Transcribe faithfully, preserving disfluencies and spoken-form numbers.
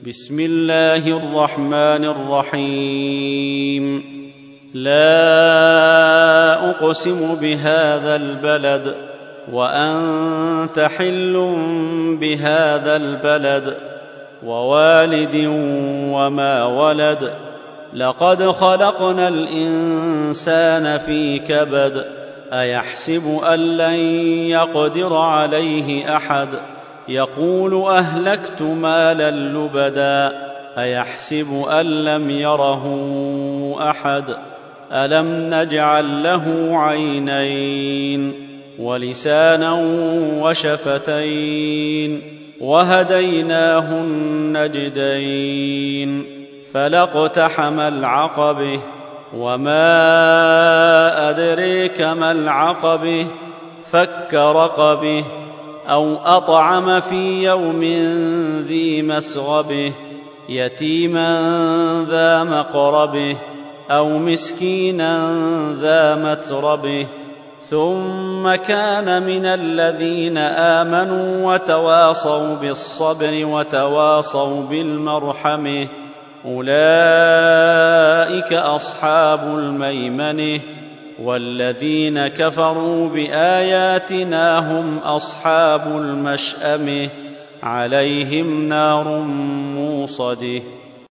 بسم الله الرحمن الرحيم. لا أقسم بهذا البلد وأنت حل بهذا البلد ووالد وما ولد لقد خلقنا الإنسان في كبد أيحسب أن لن يقدر عليه أحد يقول أهلكت مالا لبدا أيحسب أن لم يره أحد ألم نجعل له عينين ولسانا وشفتين وهديناه النجدين فلاقتحم العقبة وما أدريك ما العقبة فك رقبه أو أطعم في يوم ذي مسغبه يتيما ذا مقربه أو مسكينا ذا متربه ثم كان من الذين آمنوا وتواصوا بالصبر وتواصوا بالمرحمة أولئك أصحاب الميمنة والذين كفروا بآياتنا هم أصحاب المشأمة عليهم نار موصده.